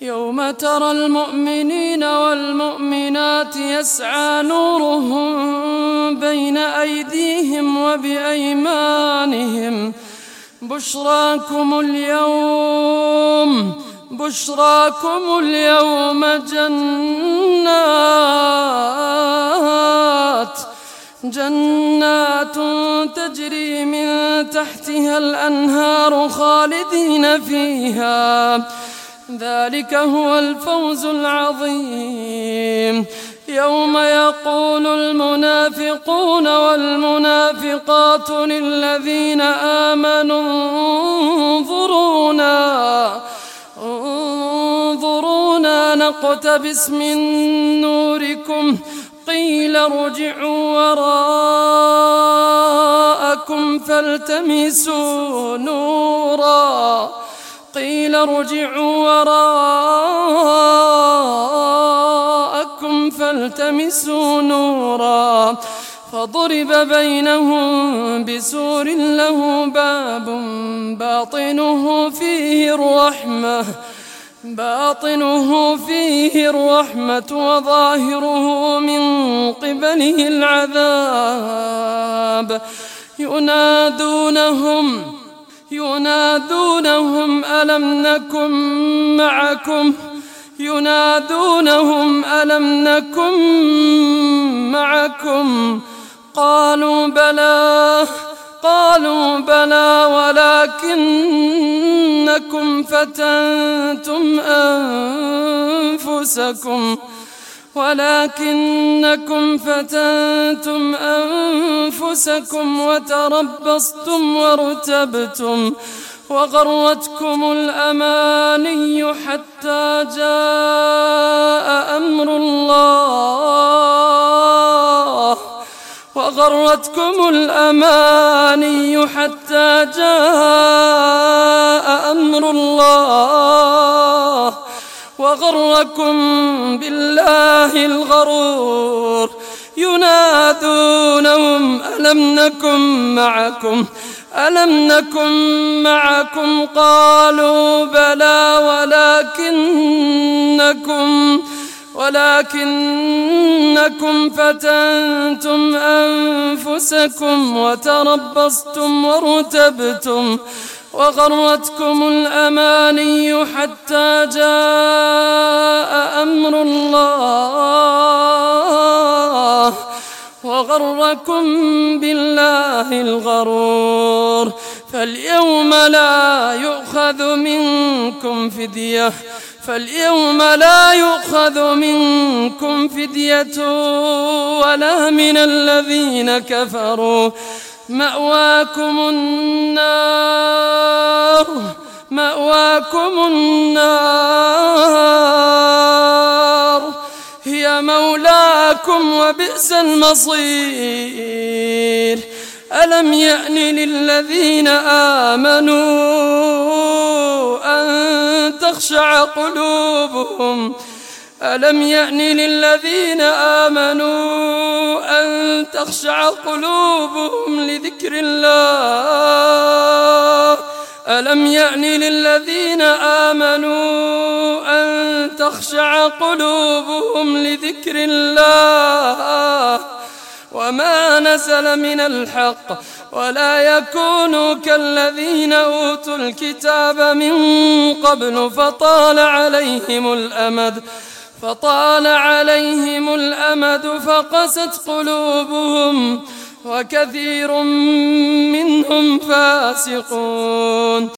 يوم ترى المؤمنين والمؤمنات يسعى نورهم بين أيديهم وبأيمانهم بشراكم اليوم جنات تجري من تحتها الأنهار خالدين فيها، ذلك هو الفوز العظيم. يوم يقول المنافقون والمنافقات للذين آمنوا انظرونا نقتبس من نوركم قيل ارجعوا وراءكم فالتمسوا نورا فضرب بينهم بسور له باب باطنه فيه الرحمة وظاهره من قبله العذاب. ينادونهم ألم نكن معكم قالوا بلى ولكنكم فتنتم أنفسكم وتربصتم وارتبتم وغرتكم الأماني حتى جاء أمر الله وغركم بالله الغرور. ينادونهم ألم نكن معكم قالوا بلى ولكنكم فتنتم أنفسكم وتربصتم وارتبتم وغرتكم الأماني حتى جاء أمر الله وغركم بالله الغرور. فاليوم لا يؤخذ منكم فدية ولا من الذين كفروا مأواكم النار هي مولاكم وبئس المصير. ألم يأن للذين آمنوا أن تخشع قلوبهم لذكر الله وما نزل من الحق ولا يكونوا كالذين أوتوا الكتاب من قبل فطال عليهم الأمد فقست قلوبهم وكثير منهم فاسقون.